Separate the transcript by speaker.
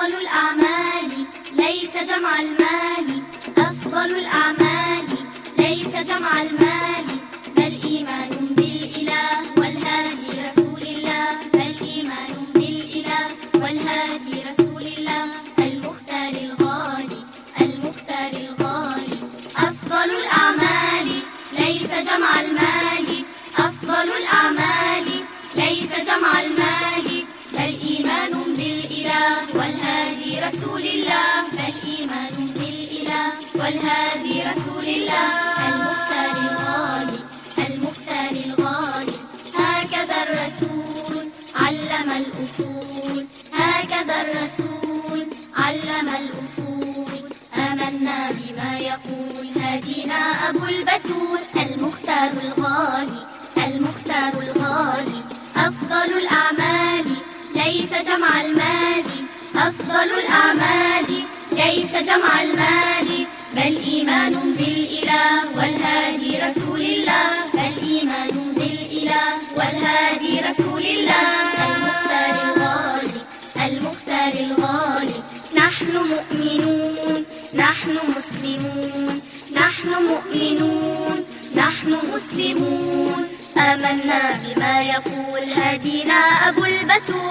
Speaker 1: أفضل الأعمال ليس جمع المال، أفضل الأعمال ليس جمع المال، بل إيمان بالإله والهادي رسول الله، بل إيمان بالإله والهادي رسول الله، المختار الغالي المختار الغالي. أفضل الأعمال ليس جمع المال، أفضل الأعمال ليس جمع المال، بل إيمان بالإله والهادي رسول الله، بل إيمان بالإله والهادي رسول الله، المختار الغالي المختار الغالي. هكذا الرسول علم الأصول، هكذا الرسول علم الأصول، آمنا بما يقول هادينا أبو البتول، المختار الغالي المختار الغالي. أفضل الأعمال ليس جمع المال، أفضل الأعمال ليس جمع المال، بل إيمان بالإله والهادي رسول الله، بل إيمان بالإله والهادي رسول الله، المختار الغالي المختار الغالي. نحن مؤمنون نحن مسلمون، نحن مؤمنون نحن مسلمون، آمنا بما يقول هادينا أبو البتول.